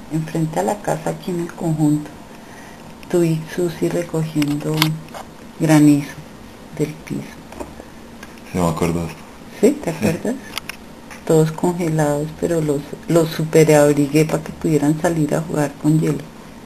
enfrente a la casa aquí en el conjunto. Tú y Susi recogiendo granizo del piso. Sí, me acuerdo. ¿Sí? ¿Te acuerdas? Todos congelados, pero los super abrigué para que pudieran salir a jugar con hielo.